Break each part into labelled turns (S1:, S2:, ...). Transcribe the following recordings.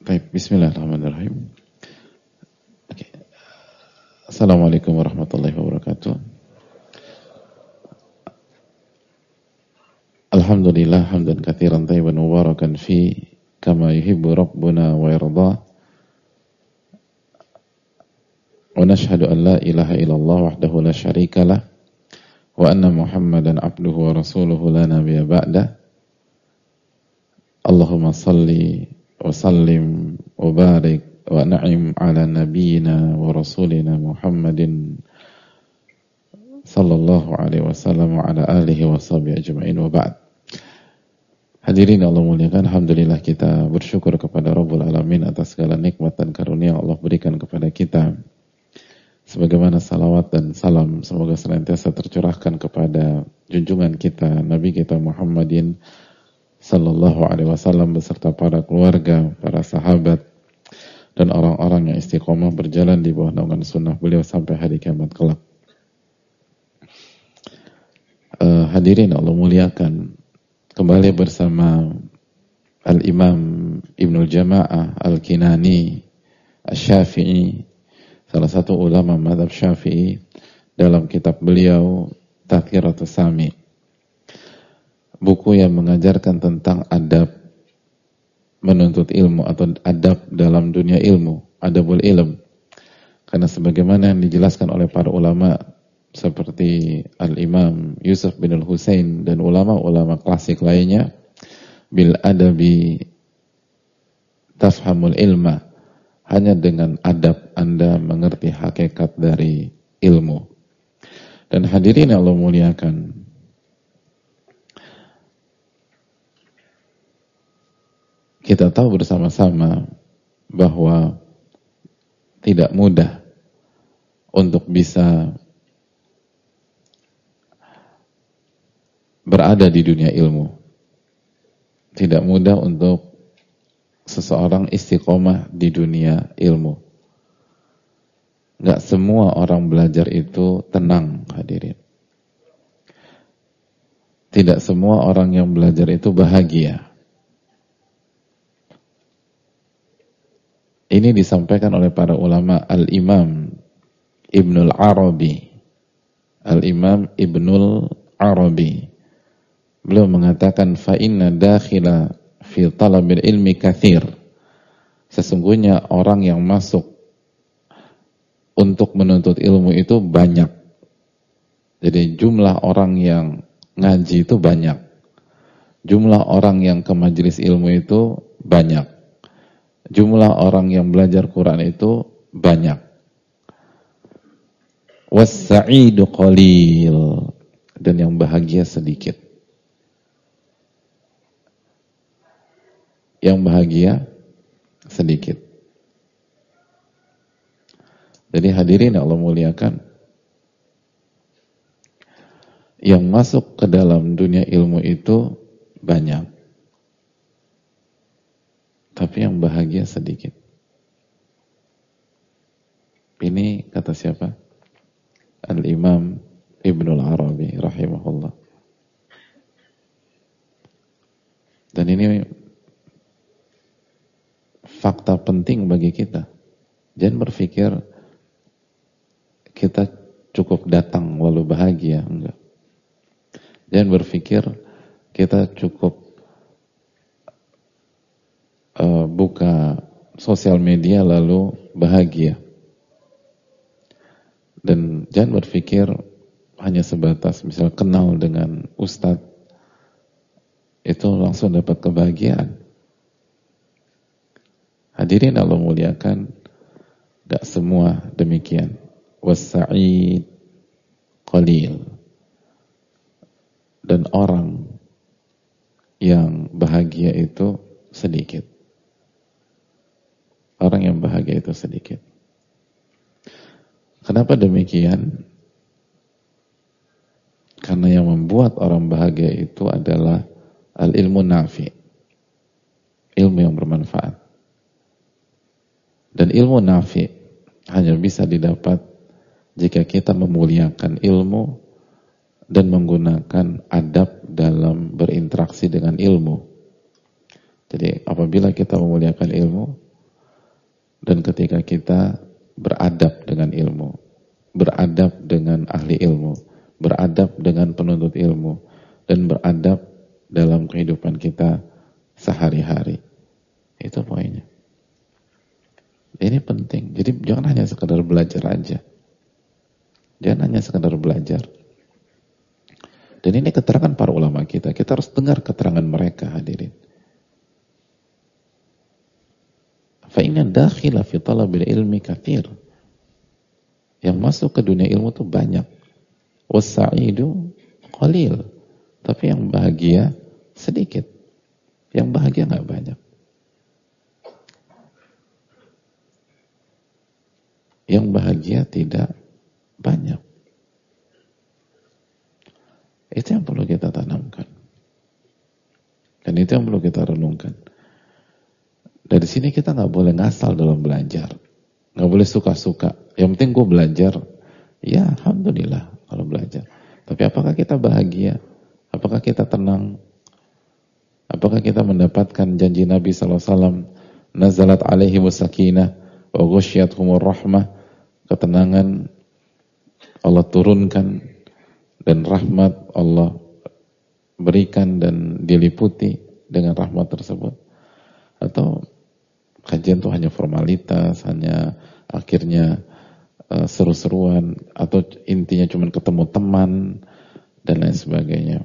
S1: Baik, bismillahirrahmanirrahim. Okay. Assalamualaikum warahmatullahi wabarakatuh. Alhamdulillah hamdan katsiran thayyiban mubarakan fi kama yuhibbu rabbuna wa yarda. Wa nashhadu an la ilaha illallah wahdahu la syarika lah wa anna Muhammadan abduhu wa rasuluhu la nabiyya ba'da. Allahumma salli wa sallim wa barik wa na'im ala nabiyyina wa rasulina Muhammadin sallallahu alaihi wasallam wa ala alihi wa sahbihi ajma'in wa ba'd. Hadirin Allah muliakan, alhamdulillah kita bersyukur kepada Rabbul Alamin atas segala nikmat dan karunia Allah berikan kepada kita. Sebagaimana salawat dan salam semoga senantiasa tercurahkan kepada junjungan kita Nabi kita Muhammadin sallallahu alaihi wasallam beserta para keluarga, para sahabat dan orang-orang yang istiqomah berjalan di bawah naungan sunnah beliau sampai hari kiamat kelak. Hadirin Allah muliakan, kembali bersama Al-Imam Ibnul Jama'ah Al-Kinani Asy-Syafi'i, salah satu ulama mazhab Syafi'i, dalam kitab beliau Tadhkiratus Sami, buku yang mengajarkan tentang adab menuntut ilmu atau adab dalam dunia ilmu, adabul ilm. Karena sebagaimana yang dijelaskan oleh para ulama seperti Al-Imam Yusuf bin Al-Husain dan ulama-ulama klasik lainnya, bil adabi tafhamul ilma, hanya dengan adab Anda mengerti hakikat dari ilmu. Dan hadirin yang Allah muliakan, kita tahu bersama-sama bahwa tidak mudah untuk bisa berada di dunia ilmu. Tidak mudah untuk seseorang istiqomah di dunia ilmu. Gak semua orang belajar itu tenang, hadirin. Tidak semua orang yang belajar itu bahagia. Ini disampaikan oleh para ulama. Al-Imam Ibnul Arabi, Al-Imam Ibnul Arabi, beliau mengatakan, fa inna dakhila fi talabil ilmi kathir. Sesungguhnya orang yang masuk untuk menuntut ilmu itu banyak. Jadi jumlah orang yang ngaji itu banyak. Jumlah orang yang ke majelis ilmu itu banyak. Jumlah orang yang belajar Quran itu banyak. Was-sa'idu qalil, dan yang bahagia sedikit. Yang bahagia sedikit. Jadi hadirin Allah muliakan, yang masuk ke dalam dunia ilmu itu banyak, tapi yang bahagia sedikit. Ini kata siapa? Al-Imam Ibnul Arabi rahimahullah. Dan ini fakta penting bagi kita. Jangan berpikir kita cukup datang walau bahagia, enggak. Jangan berpikir kita cukup buka sosial media lalu bahagia. Dan jangan berpikir hanya sebatas misal kenal dengan ustadz itu langsung dapat kebahagiaan. Hadirin Allah muliakan, gak semua demikian. Was-sa'id qalil. Dan orang yang bahagia itu sedikit. Orang yang bahagia itu sedikit. Kenapa demikian? Karena yang membuat orang bahagia itu adalah al-ilmu nafi, ilmu yang bermanfaat. Dan ilmu nafi hanya bisa didapat jika kita memuliakan ilmu dan menggunakan adab dalam berinteraksi dengan ilmu. Jadi apabila kita memuliakan ilmu, Dan ketika kita beradab dengan ilmu, beradab dengan ahli ilmu, beradab dengan penuntut ilmu, dan beradab dalam kehidupan kita sehari-hari. Itu poinnya. Ini penting. Jadi jangan hanya sekedar belajar aja. Jangan hanya sekedar belajar. Dan ini keterangan para ulama kita. Kita harus dengar keterangan mereka, hadirin. Fa inna dakhila fi talabil ilmi katsir. Yang masuk ke dunia ilmu itu banyak. Was-sa'idu qalil. Tapi yang bahagia sedikit. Yang bahagia enggak banyak. Yang bahagia tidak banyak. Itu yang perlu kita tanamkan. Dan itu yang perlu kita renungkan. Dari sini kita nggak boleh ngasal dalam belajar. Nggak boleh suka-suka. Yang penting gue belajar. Ya, alhamdulillah kalau belajar. Tapi apakah kita bahagia? Apakah kita tenang? Apakah kita mendapatkan janji Nabi SAW? Nazalat alaihi wasakinah wa ghusyiyatuhumur rahmah. Ketenangan Allah turunkan dan rahmat Allah berikan dan diliputi dengan rahmat tersebut. Atau kajian itu hanya formalitas, hanya akhirnya seru-seruan, atau intinya cuma ketemu teman dan lain sebagainya.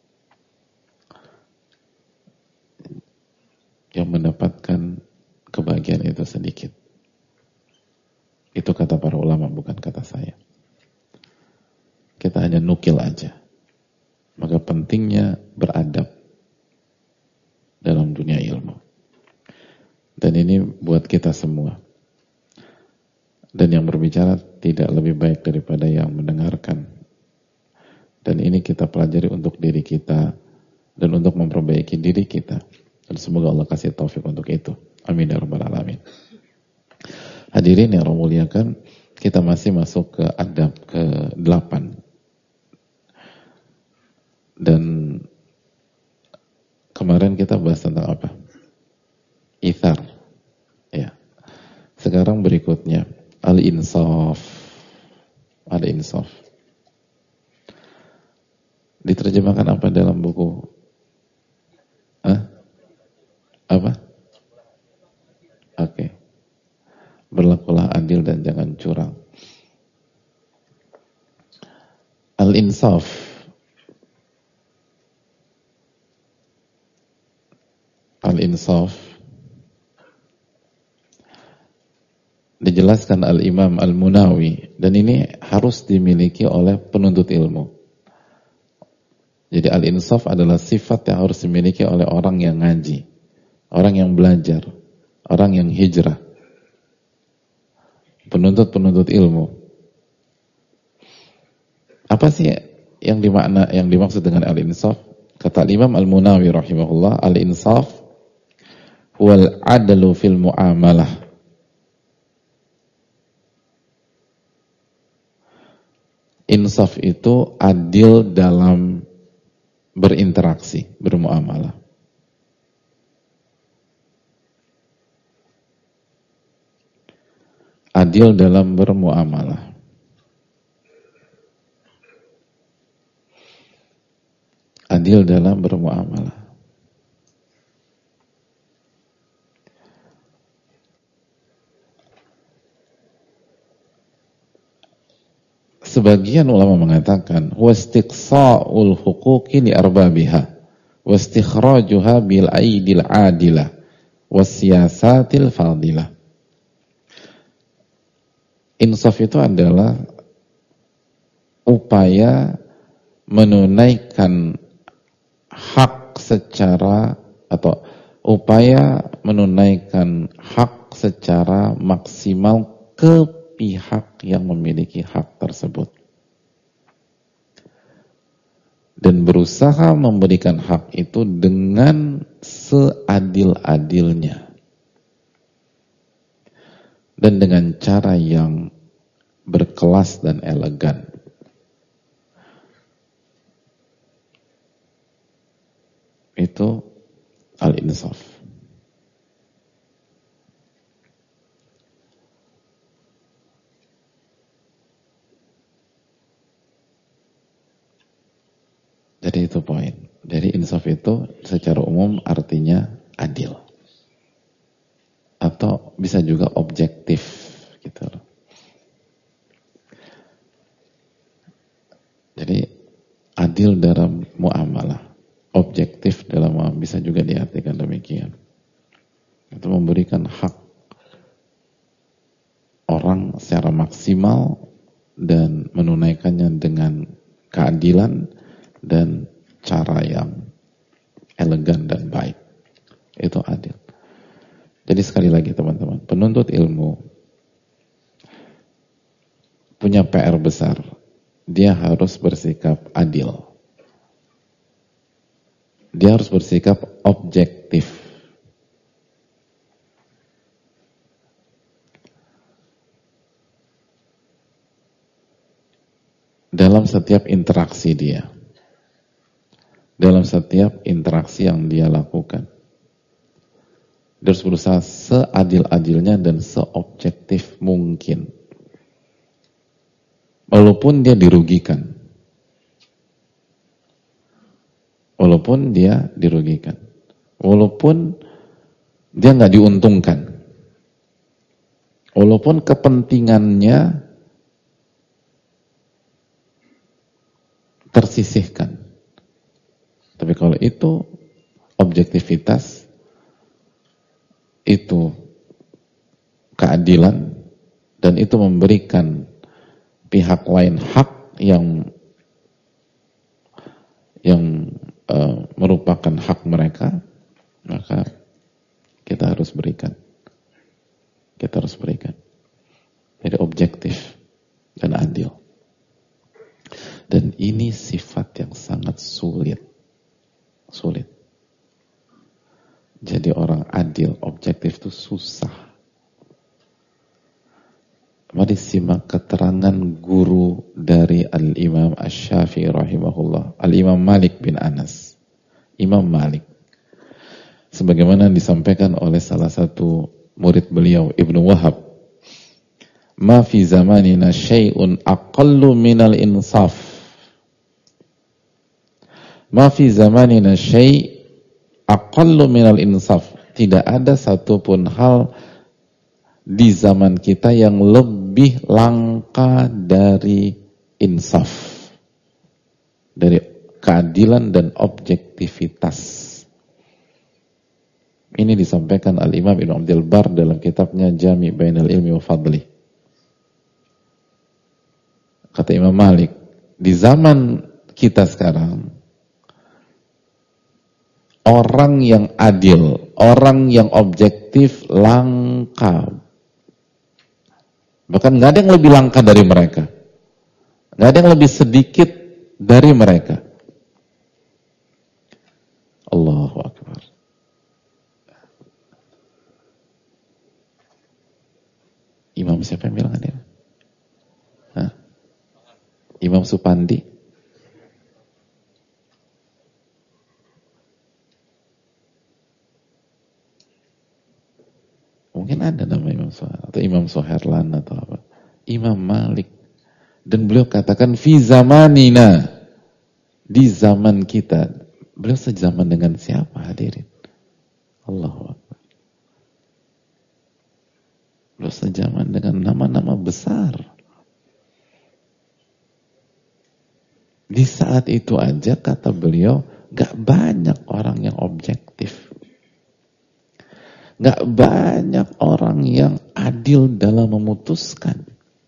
S1: Yang mendapatkan kebahagiaan itu sedikit. Itu kata para ulama, bukan kata saya. Kita hanya nukil aja. Maka pentingnya beradab dalam dunia ilmu. Dan ini buat kita semua. Dan yang berbicara tidak lebih baik daripada yang mendengarkan. Dan ini kita pelajari untuk diri kita dan untuk memperbaiki diri kita. Dan semoga Allah kasih taufik untuk itu. Amin ya rabbal alamin. Hadirin yang Allah muliakan, kita masih masuk ke adab ke-8. Dan kemarin kita bahas tentang apa? Ithar. Ya. Sekarang berikutnya al-insaf. Al-insaf. Diterjemahkan apa dalam buku? Apa? Oke. Berlakulah adil dan jangan curang. Al-insaf. Al-insaf dijelaskan Al-Imam Al-Munawi, dan ini harus dimiliki oleh penuntut ilmu. Jadi al-insaf adalah sifat yang harus dimiliki oleh orang yang ngaji, orang yang belajar, orang yang hijrah, penuntut ilmu. Apa sih yang dimaksud dengan al-insaf? Kata Imam Al-Munawi rahimahullah, al-insaf wal adlu fil muamalah. Insaf itu adil dalam berinteraksi, bermuamalah. Adil dalam bermuamalah. Adil dalam bermuamalah. Sebagian ulama mengatakan wastiqsa'ul huquqi li arbabiha wastikhrajuha bil aidil adilah wasiyasatil fadilah. Insaf itu adalah upaya menunaikan hak secara atau upaya menunaikan hak secara maksimal ke pihak yang memiliki hak tersebut dan berusaha memberikan hak itu dengan seadil-adilnya dan dengan cara yang berkelas dan elegan. Itu al-insaf. itu poin. Jadi insaf itu secara umum artinya adil. Atau bisa juga objektif gitu loh. Jadi adil dalam muamalah, objektif dalam muamalah, bisa juga diartikan demikian. Itu memberikan hak orang secara maksimal dan menunaikannya dengan keadilan dan cara yang elegan dan baik. Itu adil. Jadi sekali lagi teman-teman, penuntut ilmu punya PR besar. Dia harus bersikap adil. Dia harus bersikap objektif. Dalam setiap interaksi dia. Dalam setiap interaksi yang dia lakukan. Dia harus berusaha seadil-adilnya dan seobjektif mungkin. Walaupun dia dirugikan. Walaupun dia dirugikan. Walaupun dia nggak diuntungkan. Walaupun kepentingannya tersisihkan. Tapi kalau itu objektivitas, itu keadilan, dan itu memberikan pihak lain hak yang merupakan hak mereka, maka kita harus berikan. Kita harus berikan. Jadi objektif dan adil. Dan ini sifat yang sangat sulit. Sulit. Jadi orang adil, objektif itu susah. Mari simak keterangan guru dari Al-Imam Asy-Syafi'i rahimahullah, Al-Imam Malik bin Anas. Imam Malik. Sebagaimana disampaikan oleh salah satu murid beliau, Ibnu Wahab. Ma fi zamanina syai'un aqallu minal insaf. Ma fi zamanina syai' aqallu minal insaf. Tidak ada satupun hal di zaman kita yang lebih langka dari insaf, dari keadilan dan objektivitas. Ini disampaikan Al-Imam Ibnu Abdul Bar dalam kitabnya Jami' Bainal Ilmi wa Fadli. Kata Imam Malik, di zaman kita sekarang, orang yang adil, orang yang objektif langka. Bahkan nggak ada yang lebih langka dari mereka. Nggak ada yang lebih sedikit dari mereka. Allahu Akbar. Imam siapa yang bilang adil? Hah? Imam Supandi? Mungkin ada nama Imam Soher, atau Imam Soherlan atau apa. Imam Malik. Dan beliau katakan, fi zamanina. Di zaman kita. Beliau sejaman dengan siapa hadirin? Allahu Akbar. Beliau sejaman dengan nama-nama besar. Di saat itu aja kata beliau, gak banyak orang yang objektif. Gak banyak orang yang adil dalam memutuskan.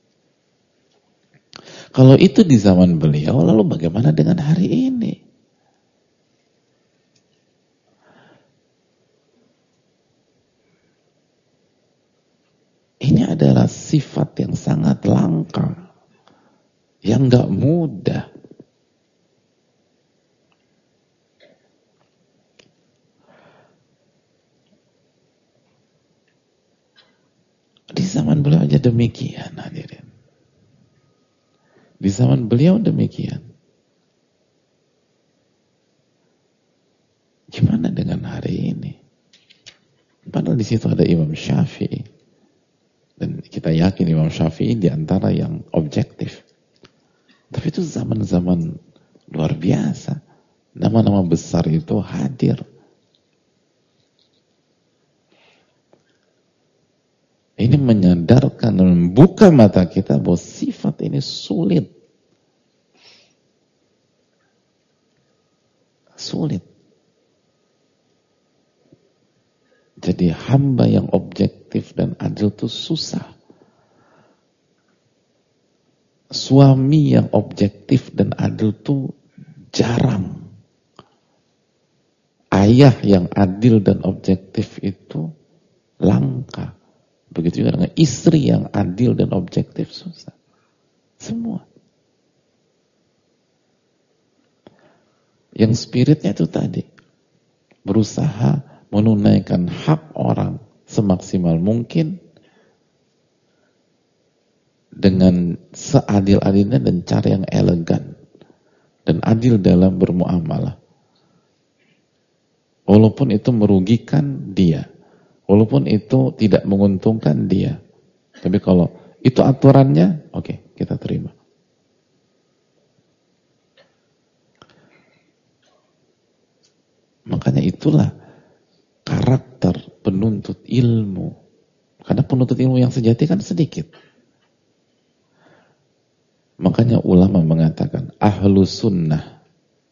S1: Kalau itu di zaman beliau, lalu bagaimana dengan hari ini? Ini adalah sifat yang sangat langka, yang gak mudah. Di zaman beliau aja demikian, hadirin. Di zaman beliau demikian. Gimana dengan hari ini? Padahal di situ ada Imam Syafi'i. Dan kita yakin Imam Syafi'i di antara yang objektif. Tapi itu zaman-zaman luar biasa. Nama-nama besar itu hadir. Ini menyadarkan dan membuka mata kita bahwa sifat ini sulit. Sulit. Jadi hamba yang objektif dan adil itu susah. Suami yang objektif dan adil itu jarang. Ayah yang adil dan objektif itu langka. Begitu juga dengan istri yang adil dan objektif susah. Semua. Yang spiritnya itu tadi. Berusaha menunaikan hak orang semaksimal mungkin dengan seadil-adilnya dan cara yang elegan. Dan adil dalam bermuamalah. Walaupun itu merugikan dia. Walaupun itu tidak menguntungkan dia. Tapi kalau itu aturannya, oke, kita terima. Makanya itulah karakter penuntut ilmu. Karena penuntut ilmu yang sejati kan sedikit. Makanya ulama mengatakan, ahlu sunnah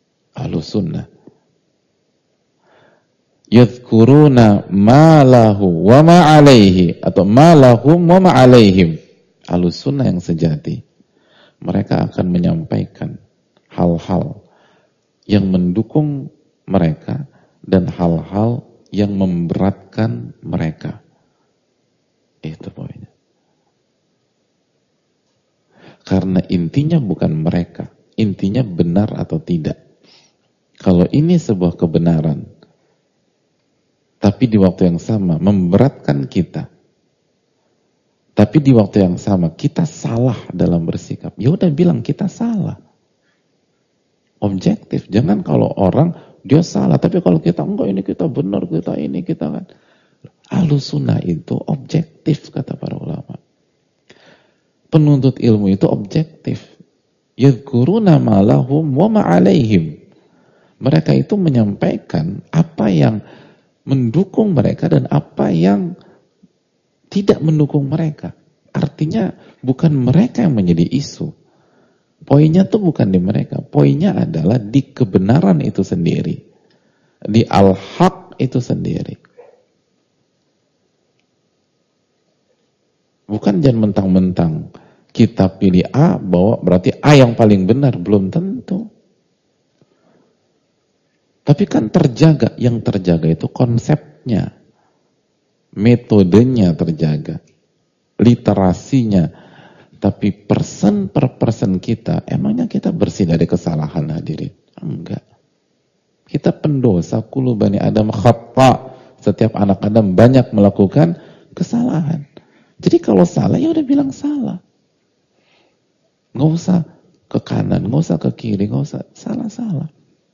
S1: yadhkuruna ma lahu wa ma alaihi, atau ma lahum wa ma alaihim. Ahlus sunnah yang sejati, mereka akan menyampaikan hal-hal yang mendukung mereka dan hal-hal yang memberatkan mereka. Itu poinnya. Karena intinya bukan mereka, intinya benar atau tidak. Kalau ini sebuah kebenaran tapi di waktu yang sama memberatkan kita, tapi di waktu yang sama kita salah dalam bersikap, ya udah bilang kita salah. Objektif. Jangan kalau orang dia salah, tapi kalau kita enggak, ini kita benar, kita ini kita kan. Ahlus sunnah itu objektif, kata para ulama. Penuntut ilmu itu objektif. Yadhkuruna ma lahum wa ma alaihim. Mereka itu menyampaikan apa yang mendukung mereka dan apa yang tidak mendukung mereka. Artinya bukan mereka yang menjadi isu. Poinnya tuh bukan di mereka. Poinnya adalah di kebenaran itu sendiri. Di al-haq itu sendiri. Bukan jangan mentang-mentang kita pilih A bahwa berarti A yang paling benar. Belum tentu. Tapi kan terjaga, yang terjaga itu konsepnya, metodenya terjaga, literasinya. Tapi person per person kita, emangnya kita bersih dari kesalahan hadirin? Enggak. Kita pendosa, kullu bani Adam khata. Setiap anak Adam banyak melakukan kesalahan. Jadi kalau salah, ya udah bilang salah. Nggak usah ke kanan, nggak usah ke kiri, nggak usah salah-salah.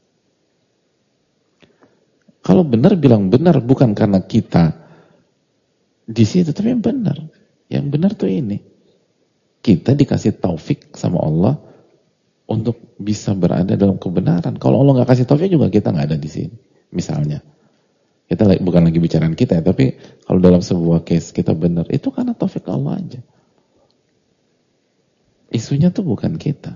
S1: Kalau benar bilang benar, bukan karena kita di situ, tapi yang benar. Yang benar tuh ini. Kita dikasih taufik sama Allah untuk bisa berada dalam kebenaran. Kalau Allah nggak kasih taufik juga kita nggak ada di sini. Misalnya, kita bukan lagi bicaraan kita ya, tapi kalau dalam sebuah case kita benar, itu karena taufik Allah aja. Isunya tuh bukan kita.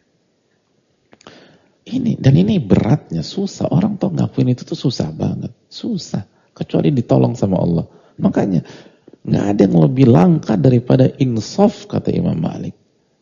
S1: Dan ini beratnya, susah. Orang tuh ngakuin itu tuh susah banget. Susah. Kecuali ditolong sama Allah. Makanya, nggak ada yang lebih langka daripada insaf, kata Imam Malik.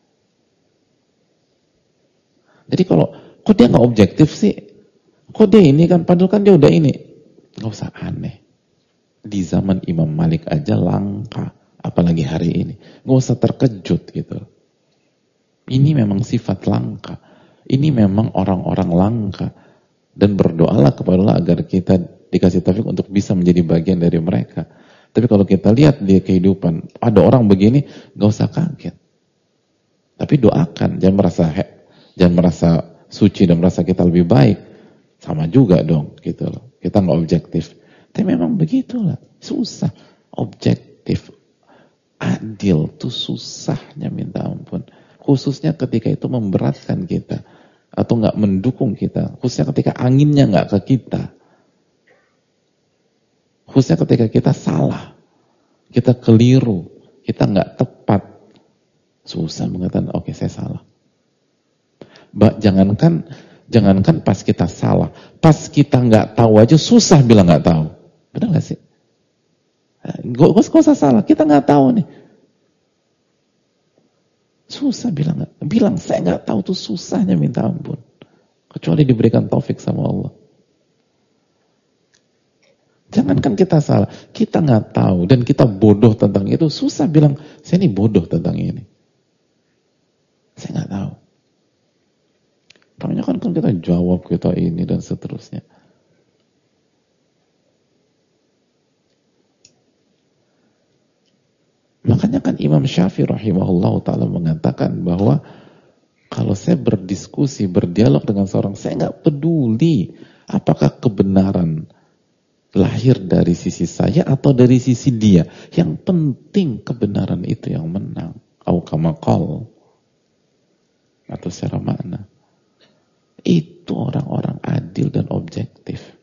S1: Jadi kalau, kok dia nggak objektif sih? Kok dia ini kan, padahal kan dia udah ini. Nggak usah aneh. Di zaman Imam Malik aja langka. Apalagi hari ini. Nggak usah terkejut gitu. Ini memang sifat langka. Ini memang orang-orang langka. Dan berdoalah kepada Allah agar kita dikasih taufik untuk bisa menjadi bagian dari mereka. Tapi kalau kita lihat di kehidupan, ada orang begini, gak usah kaget. Tapi doakan, jangan merasa suci dan merasa kita lebih baik. Sama juga dong, gitu loh. Kita gak objektif. Tapi memang begitulah, susah. Objektif, adil tuh susahnya minta ampun. Khususnya ketika itu memberatkan kita. atau nggak mendukung kita, khususnya ketika anginnya nggak ke kita, khususnya ketika kita salah, kita keliru, kita nggak tepat, susah mengatakan oke, saya salah. Jangankan pas kita salah, pas kita nggak tahu aja susah bilang nggak tahu. Benar nggak sih? Gak usah salah, kita nggak tahu nih. Susah bilang saya nggak tahu tuh susahnya minta ampun. Kecuali diberikan taufik sama Allah. Jangankan kita salah, kita nggak tahu dan kita bodoh tentang itu, susah bilang saya ini bodoh tentang ini. Saya nggak tahu. Kebanyakan kan kita jawab, kita ini dan seterusnya. Makanya kan Imam Syafi'i rahimahullah ta'ala mengatakan bahwa kalau saya berdiskusi, berdialog dengan seorang, saya nggak peduli apakah kebenaran lahir dari sisi saya atau dari sisi dia. Yang penting kebenaran itu yang menang. Au kama qala. Atau secara makna. Itu orang-orang adil dan objektif.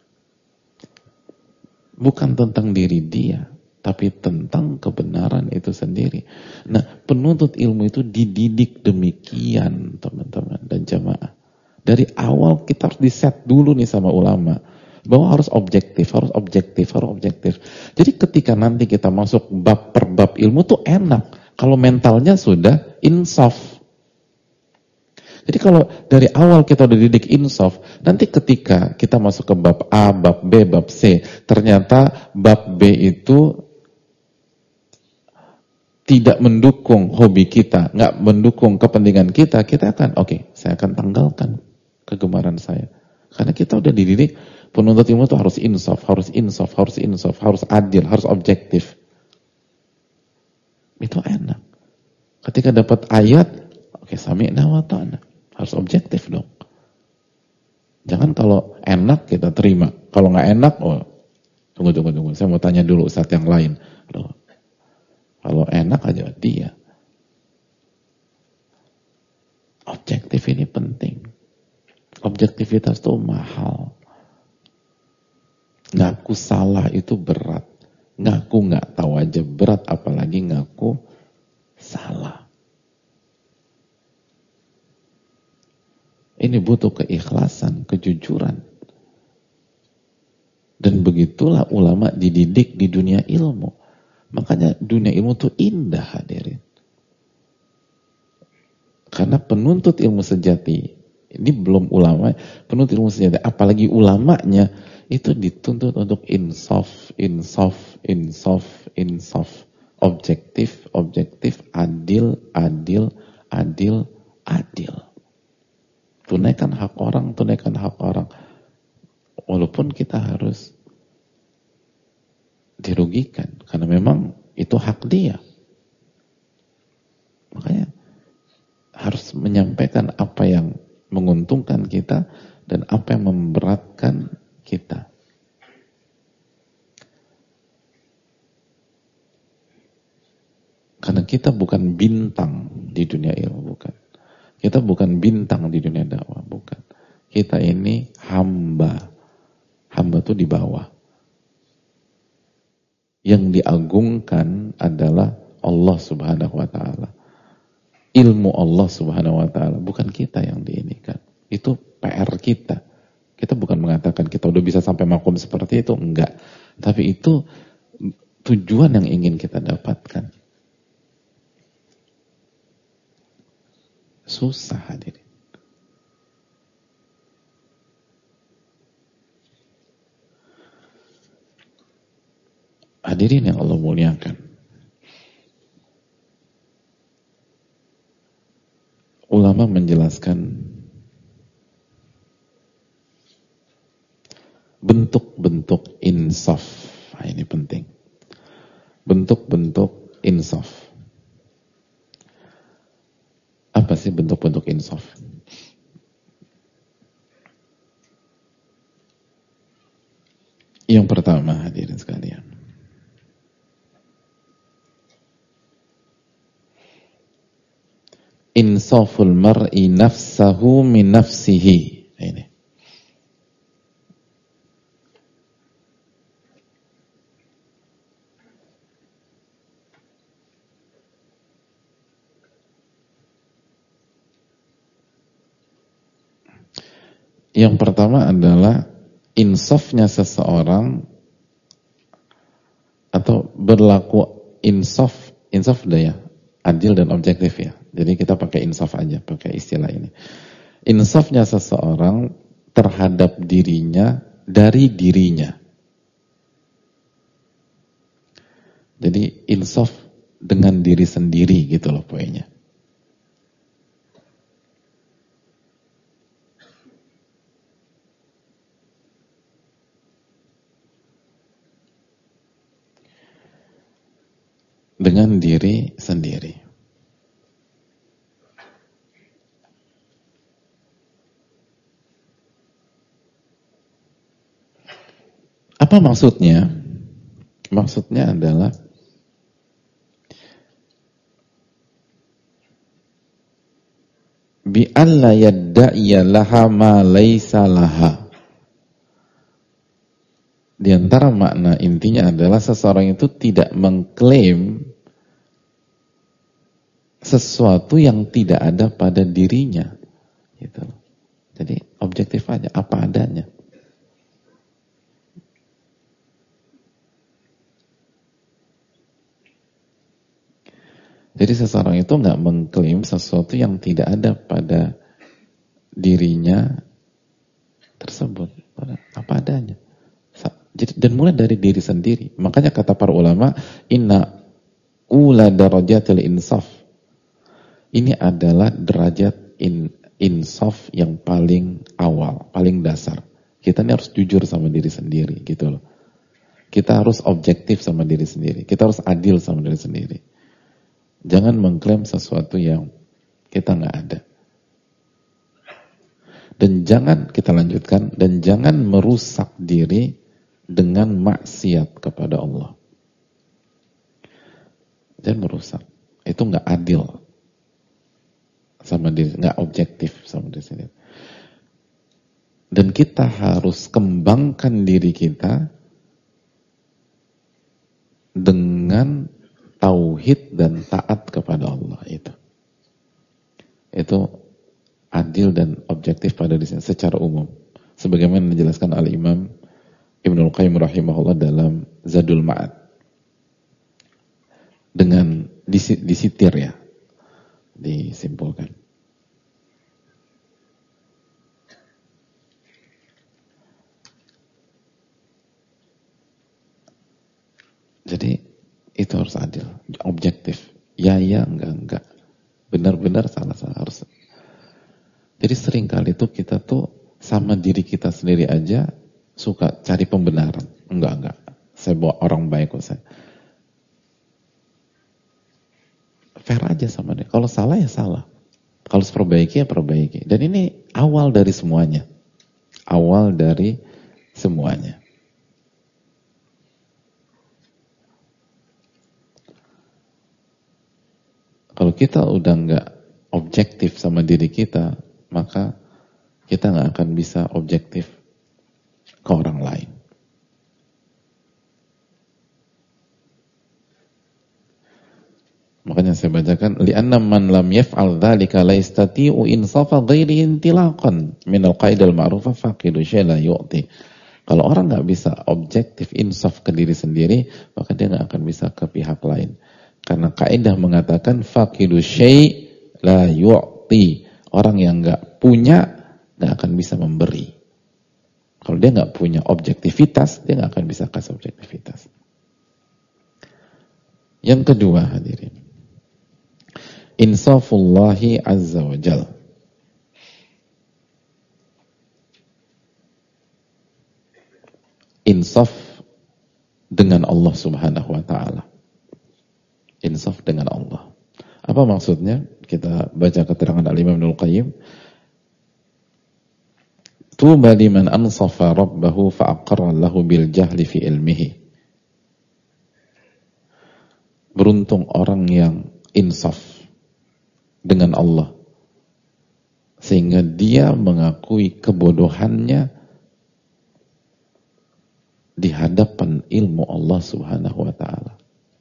S1: Bukan tentang diri dia, tapi tentang kebenaran itu sendiri. Nah, penuntut ilmu itu dididik demikian, teman-teman dan jamaah. Dari awal kita harus diset dulu nih sama ulama, bahwa harus objektif, harus objektif, harus objektif. Jadi ketika nanti kita masuk bab per bab ilmu tuh enak, kalau mentalnya sudah insaf. Jadi kalau dari awal kita udah didik insaf, nanti ketika kita masuk ke bab A, bab B, bab C, ternyata bab B itu tidak mendukung hobi kita, nggak mendukung kepentingan kita, kita akan, oke, saya akan tanggalkan kegemaran saya. Karena kita udah dididik, penuntut ilmu itu harus insaf, harus insaf, harus insaf, harus adil, harus objektif. Itu enak. Ketika dapat ayat, oke, sami'na wa ta'na. Harus objektif dong. Jangan kalau enak kita terima. Kalau nggak enak, oh, tunggu. Saya mau tanya dulu Ustadz yang lain. Loh, kalau enak aja dia. Objektif ini penting. Objektivitas itu mahal. Ngaku salah itu berat. Ngaku nggak tahu aja berat, apalagi ngaku salah. Ini butuh keikhlasan, kejujuran. Dan begitulah ulama dididik di dunia ilmu. Makanya dunia ilmu itu indah, hadirin. Karena penuntut ilmu sejati, ini belum ulama, penuntut ilmu sejati, apalagi ulamanya, itu dituntut untuk insaf. Objektif, adil. Tunaikan hak orang. Walaupun kita harus dirugikan, karena memang itu hak dia. Makanya harus menyampaikan apa yang menguntungkan kita dan apa yang memberatkan kita. Karena kita bukan bintang di dunia ilmu, bukan. Kita bukan bintang di dunia dakwah, bukan. Kita ini hamba. Hamba itu di bawah. Yang diagungkan adalah Allah Subhanahu wa ta'ala. Ilmu Allah Subhanahu wa ta'ala, bukan kita yang diinikan. Itu PR kita. Kita bukan mengatakan kita udah bisa sampai makom seperti itu, enggak. Tapi itu tujuan yang ingin kita dapatkan. Susah, hadirin. Hadirin yang Allah muliakan. Ulama menjelaskan bentuk-bentuk insaf. Nah, ini penting. Bentuk-bentuk insaf. Apa sih bentuk-bentuk insaf? Yang pertama, hadirin sekalian, insaful mar'i nafsahu min nafsihi. Ini. Yang pertama adalah insafnya seseorang atau berlaku insaf udah ya, adil dan objektif ya. Jadi kita pakai insaf aja, pakai istilah ini. Insafnya seseorang terhadap dirinya dari dirinya. Jadi insaf dengan diri sendiri gitu loh poinnya. Dengan diri sendiri. Apa maksudnya? Maksudnya adalah bi alla yadda'iya laha ma laisa laha. Di antara makna intinya adalah seseorang itu tidak mengklaim sesuatu yang tidak ada pada dirinya, gitu. Jadi objektif aja, apa adanya. Jadi seseorang itu nggak mengklaim sesuatu yang tidak ada pada dirinya tersebut, apa adanya. Dan mulai dari diri sendiri. Makanya kata para ulama, inna ula darajatil insaf. Ini adalah derajat insaf yang paling awal, paling dasar. Kita ini harus jujur sama diri sendiri, gitu loh. Kita harus objektif sama diri sendiri. Kita harus adil sama diri sendiri. Jangan mengklaim sesuatu yang kita nggak ada. Dan jangan, kita lanjutkan, dan jangan merusak diri dengan maksiat kepada Allah. Jangan merusak. Itu nggak adil sama diri, nggak objektif sama diri sendiri. Dan kita harus kembangkan diri kita dengan tauhid dan taat kepada Allah itu. Itu adil dan objektif pada diri secara umum. Sebagaimana dijelaskan Al-Imam Ibnul Qayyim rahimahullah dalam Zadul Ma'ad. Dengan disitir ya, disimpulkan. Jadi itu harus adil, objektif. Ya, enggak. Benar-benar salah harus. Jadi seringkali tuh kita tuh sama diri kita sendiri aja suka cari pembenaran. Enggak. Saya bawa orang baik kok saya. Fair aja sama dia. Kalau salah ya salah. Kalau perbaiki ya perbaiki. Dan ini awal dari semuanya. Awal dari semuanya. Kalau kita udah enggak objektif sama diri kita, maka kita enggak akan bisa objektif ke orang lain. Makanya saya bacakan, li'anna man lam yaf'al dzalika la yastati'u insafa ghairihi intilaqan min al-qaidah al-ma'rufah faqidu syai' la yu'ti. Kalau orang enggak bisa objektif insaf ke diri sendiri, maka dia enggak akan bisa ke pihak lain. Karena kaidah mengatakan faqidu syai' la yu'ti. Orang yang enggak punya enggak akan bisa memberi. Kalau dia nggak punya objektivitas, dia nggak akan bisa kasih objektivitas. Yang kedua hadirin, insafullahi azza wa jal. Insaf dengan Allah subhanahu wa ta'ala. Insaf dengan Allah. Apa maksudnya? Kita baca keterangan Al-Imam Ibnul Qayyim. Tuba liman ansafa rabbahu fa'aqarra lahu bil jahli fi ilmihi. Beruntung orang yang insaf dengan Allah, sehingga dia mengakui kebodohannya di hadapan ilmu Allah Subhanahu wa ta'ala.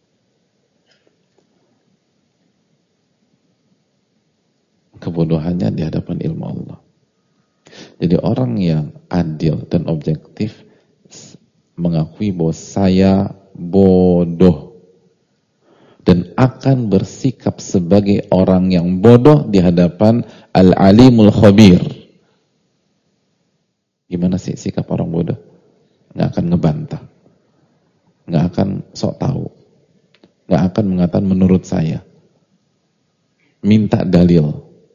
S1: Kebodohannya di hadapan ilmu Allah. Jadi orang yang adil dan objektif mengakui bahwa saya bodoh dan akan bersikap sebagai orang yang bodoh di hadapan Al-Alimul Khabir. Gimana sih sikap orang bodoh? Nggak akan ngebantah, nggak akan sok tahu, nggak akan mengatakan menurut saya, minta dalil,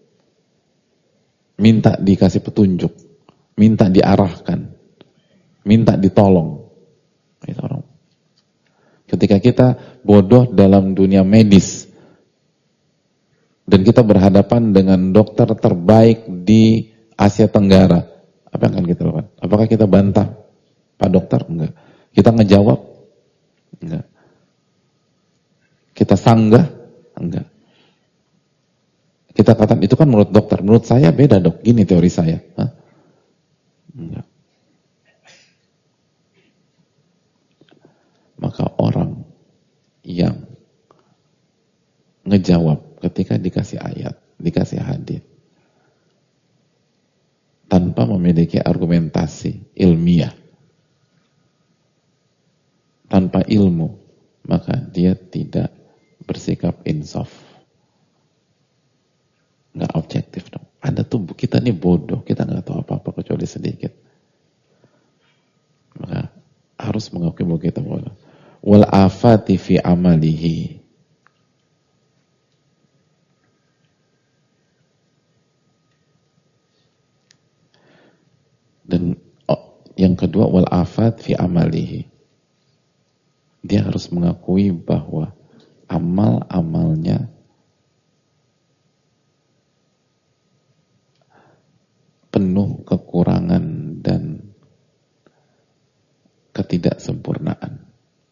S1: minta dikasih petunjuk, minta diarahkan, minta ditolong. Itu orang. Ketika kita bodoh dalam dunia medis dan kita berhadapan dengan dokter terbaik di Asia Tenggara, apa yang akan kita lakukan? Apakah kita bantah Pak Dokter? Enggak. Kita ngejawab? Enggak. Kita sanggah? Enggak. Kita katakan itu kan menurut dokter, menurut saya beda dok, gini teori saya. Hah? Enggak. Maka orang yang ngejawab ketika dikasih ayat, dikasih hadis, tanpa memiliki argumentasi ilmiah, tanpa ilmu, maka dia tidak bersikap insaf. Nggak objektif dong. Ada tuh, kita nih bodoh, kita nggak tahu apa-apa kecuali sedikit. Maka harus mengakui bahwa kita bodoh. Wal afati fi amalihi. Dan yang kedua, wal afat fi amalihi. Dia harus mengakui bahwa amal-amalnya penuh kekurangan dan ketidaksempurnaan.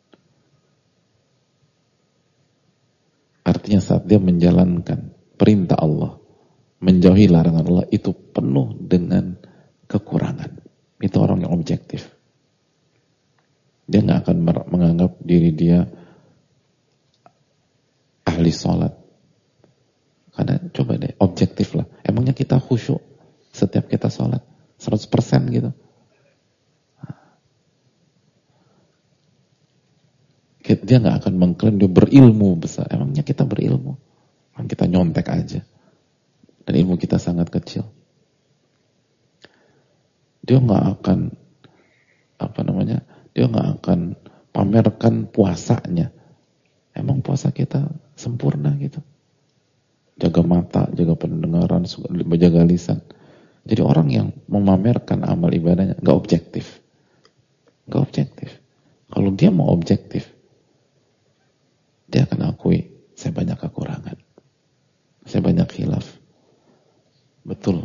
S1: Artinya saat dia menjalankan perintah Allah, menjauhi larangan Allah, itu penuh dengan kekurangan. Itu orang yang objektif. Dia nggak akan menganggap diri dia ahli sholat. Karena coba deh, objektif lah. Emangnya kita khusyuk setiap kita sholat? 100% gitu. Dia nggak akan mengklaim dia berilmu besar. Emangnya kita berilmu? Kita nyontek aja. Dan ilmu kita sangat kecil. Dia nggak akan dia nggak akan pamerkan puasanya. Emang puasa kita sempurna gitu? Jaga mata, jaga pendengaran, jaga lisan. Jadi orang yang memamerkan amal ibadahnya nggak objektif. Nggak objektif. Kalau dia mau objektif, dia akan akui, saya banyak kekurangan. Saya banyak khilaf. Betul,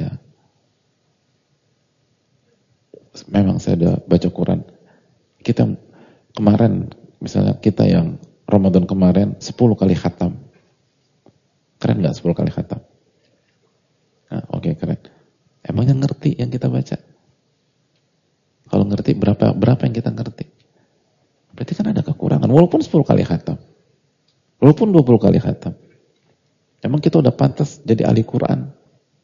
S1: memang saya udah baca Quran. Kita kemarin, misalnya kita yang Ramadan kemarin 10 kali khatam. Keren gak 10 kali khatam? Nah, oke, keren. Emangnya ngerti yang kita baca? Kalau ngerti, berapa yang kita ngerti? Berarti kan ada kekurangan. Walaupun 10 kali khatam. Walaupun 20 kali khatam. Emang kita udah pantas jadi ahli Quran?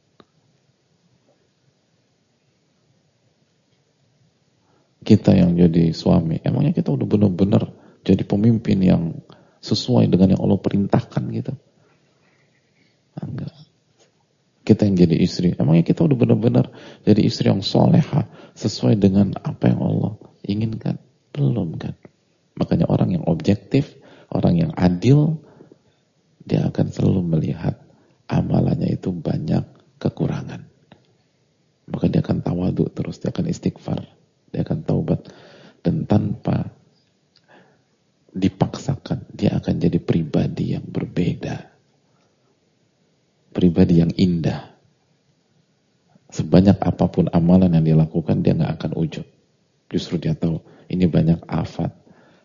S1: Kita yang jadi suami, emangnya kita udah benar-benar jadi pemimpin yang sesuai dengan yang Allah perintahkan gitu? Enggak. Kita yang jadi istri, emangnya kita udah benar-benar jadi istri yang solehah sesuai dengan apa yang Allah inginkan? Belum kan? Makanya orang yang objektif, orang yang adil, dia akan selalu melihat amalannya itu banyak kekurangan. Maka dia akan tawadu terus, dia akan istighfar, dia akan taubat, dan tanpa dipaksakan dia akan jadi pribadi yang berbeda, pribadi yang indah. Sebanyak apapun amalan yang dia lakukan, dia nggak akan ujub. Justru dia tahu ini banyak afat,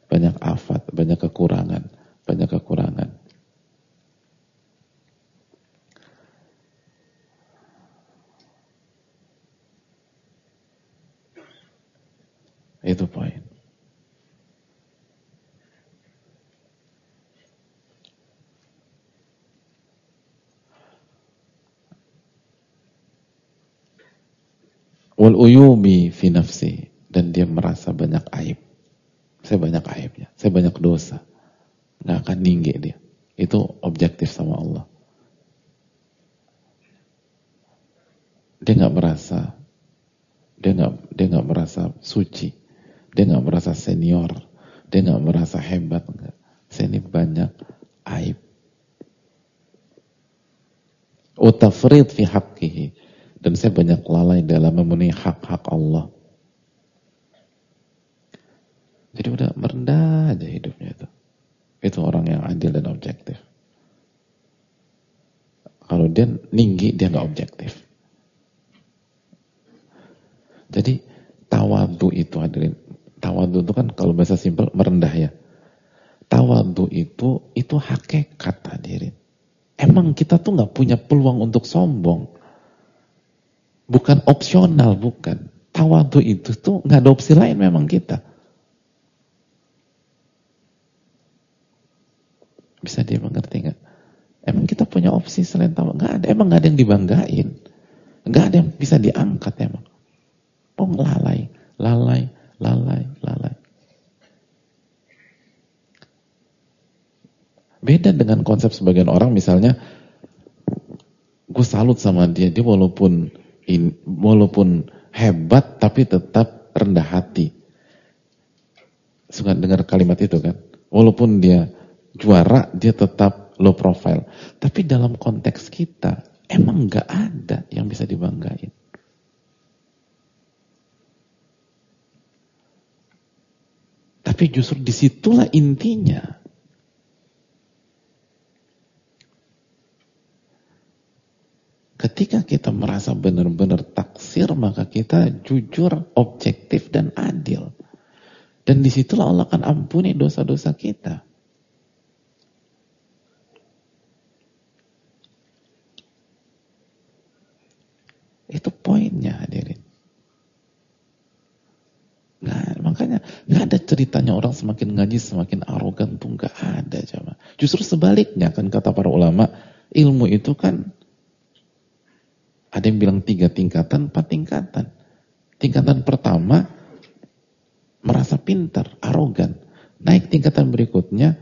S1: banyak kekurangan. Itu poin. Wal uyubi fi nafsi, dan dia merasa banyak aib. Saya banyak aibnya, saya banyak dosa. Nggak akan ninggi dia. Itu objektif sama Allah. Dia nggak merasa, dia nggak merasa suci, dia nggak merasa senior, dia nggak merasa hebat. Enggak. Saya ini banyak aib. Utafrid fi haqqihi, dan saya banyak lalai dalam memenuhi hak-hak Allah. Jadi udah merendah aja hidupnya itu. Itu orang yang adil dan objektif. Kalau dia tinggi, dia nggak objektif. Jadi tawadu itu, hadirin, tawadu itu kan kalau bahasa simpel merendah ya. Tawadu itu hakikat, hadirin. Emang kita tuh nggak punya peluang untuk sombong. Bukan opsional, bukan. Tawadu itu tuh nggak ada opsi lain memang kita. Bisa dia mengerti nggak? Emang kita punya opsi selain tawadu? Nggak ada. Emang nggak ada yang dibanggain. Nggak ada yang bisa diangkat emang. Oh, lalai. Beda dengan konsep sebagian orang, misalnya gue salut sama dia walaupun hebat tapi tetap rendah hati. Suka dengar kalimat itu kan? Walaupun dia juara, dia tetap low profile. Tapi dalam konteks kita, emang nggak ada yang bisa dibanggain. Tapi justru disitulah intinya. Ketika kita merasa benar-benar taksir, maka kita jujur, objektif, dan adil. Dan disitulah Allah akan ampuni dosa-dosa kita. Itu poinnya, hadirin. Makanya nggak ada ceritanya orang semakin ngaji semakin arogan, tuh nggak ada, coba. Justru sebaliknya, kan kata para ulama, ilmu itu kan ada yang bilang 3 tingkatan, 4 tingkatan. Tingkatan pertama merasa pintar, arogan. Naik tingkatan berikutnya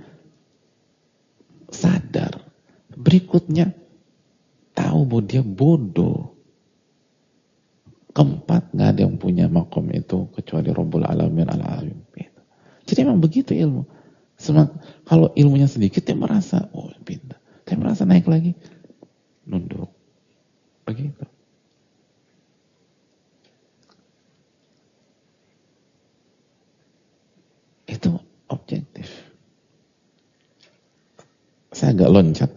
S1: sadar. Berikutnya tahu bahwa dia bodoh. Keempat, nggak ada yang punya makom itu kecuali Rabbul Alamin al-Alim. Jadi memang begitu ilmu. Kalau ilmunya sedikit dia merasa, oh pintar. Dia merasa naik lagi, nunduk. Begitu. Itu objektif. Saya agak loncat.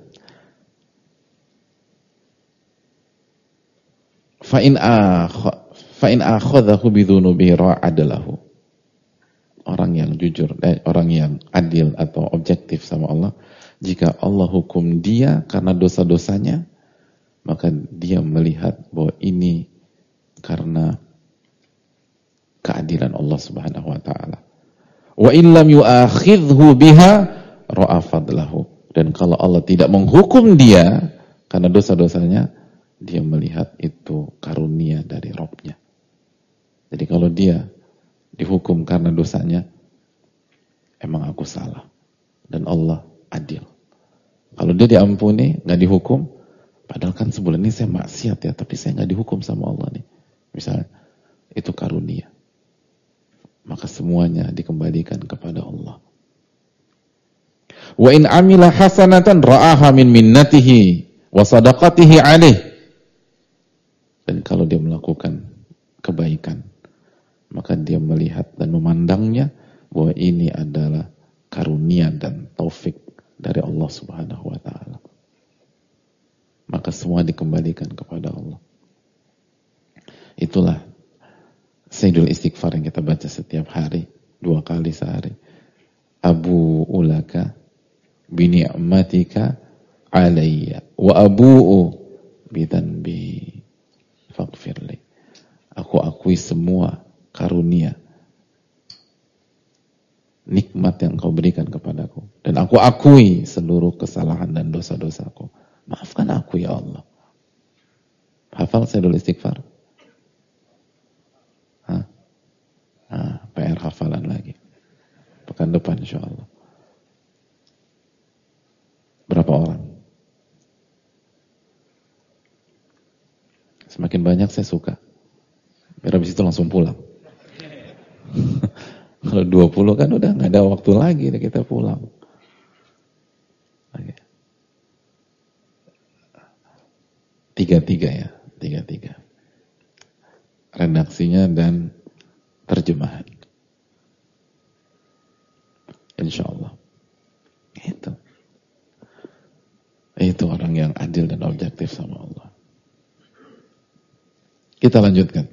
S1: Fa'in akhadhahu bidhunubi ra'adalahu. Orang yang jujur, orang yang adil atau objektif sama Allah, jika Allah hukum dia karena dosa-dosanya, maka dia melihat bahwa ini karena keadilan Allah Subhanahu wa taala. Wa illam yu'akhidhu biha ra'a fadlahu. Dan kalau Allah tidak menghukum dia karena dosa-dosanya, dia melihat itu karunia dari Rabb-nya. Jadi kalau dia dihukum karena dosanya, emang aku salah. Dan Allah adil. Kalau dia diampuni, nggak dihukum, padahal kan sebulan ini saya maksiat ya, tapi saya nggak dihukum sama Allah nih. Misalnya, itu karunia. Maka semuanya dikembalikan kepada Allah. Wa in amila hasanatan ra'aha min minnatihi wa sadaqatihi alaih. Dan kalau dia melakukan kebaikan, maka dia melihat dan memandangnya bahwa ini adalah karunia dan taufik dari Allah Subhanahu wa taala. Maka semua dikembalikan kepada Allah. Itulah Sayyidul Istighfar yang kita baca setiap hari, 2 kali sehari. Abu ulaka bini'matika alayya wa abu'u bidanbi faghfirli. Aku akui semua karunia nikmat yang Engkau berikan kepadaku, dan aku akui seluruh kesalahan dan dosa-dosaku. Maafkan aku ya Allah. Hafal saya dulu istighfar? Hah? PR hafalan lagi. Pekan depan insya Allah. Berapa orang? Semakin banyak saya suka. Biar habis itu langsung pulang. Kalau 20 kan udah nggak ada waktu lagi kita pulang. Oke. 33 ya, 33. Redaksinya dan terjemahan. Insya Allah. Itu orang yang adil dan objektif sama Allah. Kita lanjutkan.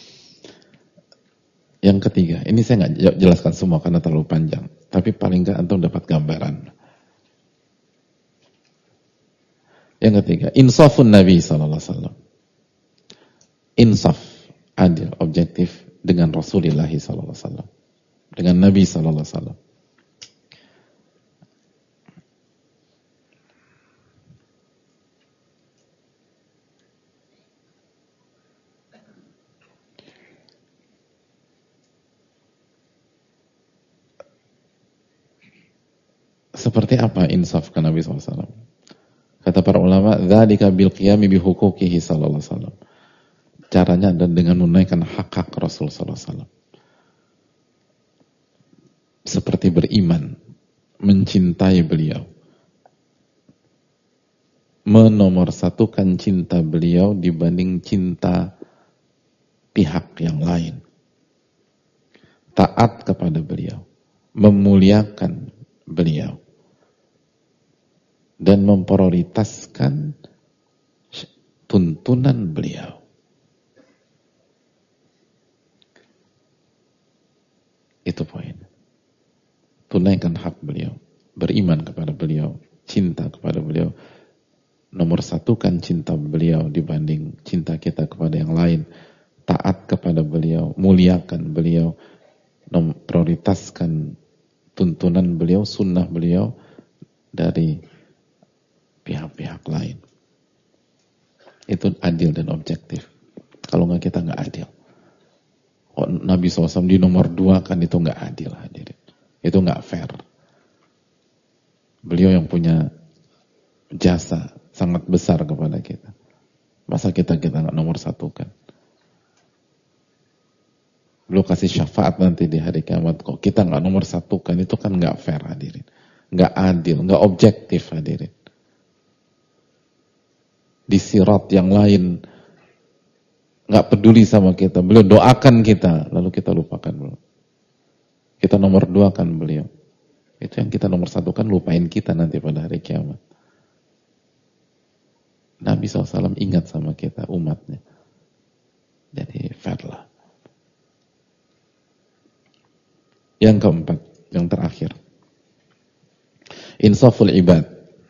S1: Yang ketiga, ini saya nggak jelaskan semua karena terlalu panjang, tapi paling nggak antum dapat gambaran. Yang ketiga, insafun Nabi sallallahu alaihi wasallam. Insaf, adil, objektif dengan Rasulullah sallallahu alaihi wasallam. Dengan Nabi sallallahu alaihi wasallam. Seperti apa insaf ke Nabi SAW? Kata para ulama, dzalika bil qiyami bi huquqihi sallallahu alaihi wasallam. Caranya adalah dengan menunaikan hak-hak Rasul sallallahu alaihi wasallam. Seperti beriman, mencintai beliau, menomorsatukan cinta beliau dibanding cinta pihak yang lain, taat kepada beliau, memuliakan beliau, dan memprioritaskan tuntunan beliau. Itu poin. Tunaikan hak beliau, beriman kepada beliau, cinta kepada beliau, nomor satukan cinta beliau dibanding cinta kita kepada yang lain, taat kepada beliau, muliakan beliau, prioritaskan tuntunan beliau, sunnah beliau dari pihak-pihak lain. Itu adil dan objektif. Kalau nggak, kita nggak adil. Kok Nabi SAW di nomor 2 kan, itu nggak adil, hadirin. Itu nggak fair. Beliau yang punya jasa sangat besar kepada kita. Masa kita nggak nomor satukan? Beliau kasih syafaat nanti di hari kiamat, kok kita nggak nomor satukan? Itu kan nggak fair, hadirin. Nggak adil, nggak objektif, hadirin. Di sirat yang lain nggak peduli sama kita, beliau doakan kita, lalu kita lupakan beliau. Kita nomor 2 kan beliau. Itu yang kita nomor 1 kan, lupain kita nanti pada hari kiamat. Nabi SAW ingat sama kita, umatnya. Jadi fair lah. Yang keempat, yang terakhir, insaful ibad.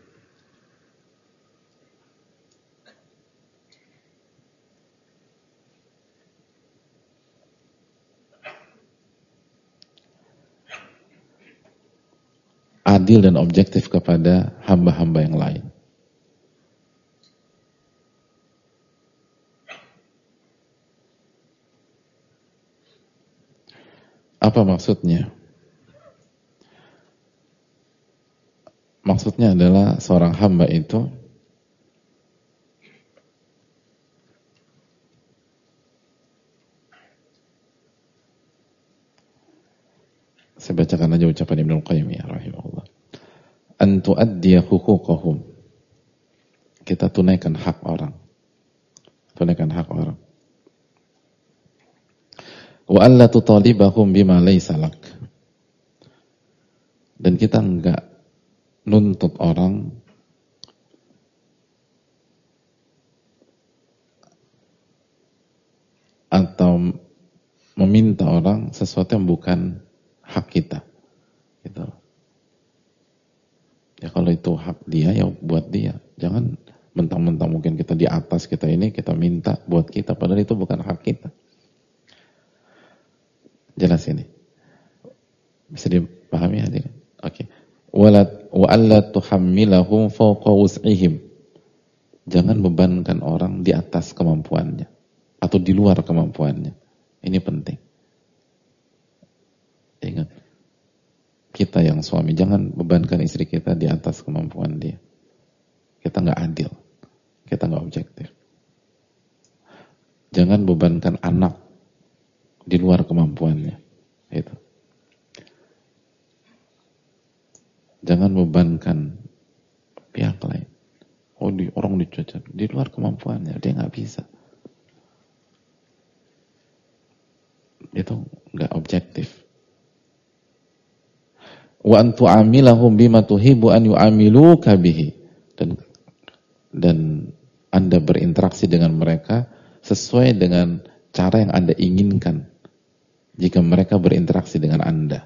S1: Adil dan objektif kepada hamba-hamba yang lain. Apa maksudnya? Maksudnya adalah seorang hamba itu saya bacakan aja ucapan Ibnu Qayyim ya rahimahullah. An tu'addiya huquqahum. Kita tunaikan hak orang. Tunaikan hak orang. Wa alla tutalibahum bima laysa lak. Dan kita enggak nuntut orang atau meminta orang sesuatu yang bukan hak kita. Gitu. Ya kalau itu hak dia, ya buat dia. Jangan mentang-mentang mungkin kita di atas kita ini, kita minta buat kita, padahal itu bukan hak kita. Jelas ini. Bisa dipahami hadirin? Oke. Wa alla tuhammilahum fawqa wus'ihim. Jangan bebankan orang di atas kemampuannya atau di luar kemampuannya. Ini penting. Ingat, kita yang suami jangan bebankan istri kita di atas kemampuan dia. Kita nggak adil, kita nggak objektif. Jangan bebankan anak di luar kemampuannya. Itu. Jangan bebankan pihak lain. Oh, orang dicacat di luar kemampuannya, dia nggak bisa. Itu nggak objektif. Wa an tu'amilahum bima tuhibbu an yu'amiluka bihi. Dan Anda berinteraksi dengan mereka sesuai dengan cara yang Anda inginkan jika mereka berinteraksi dengan Anda.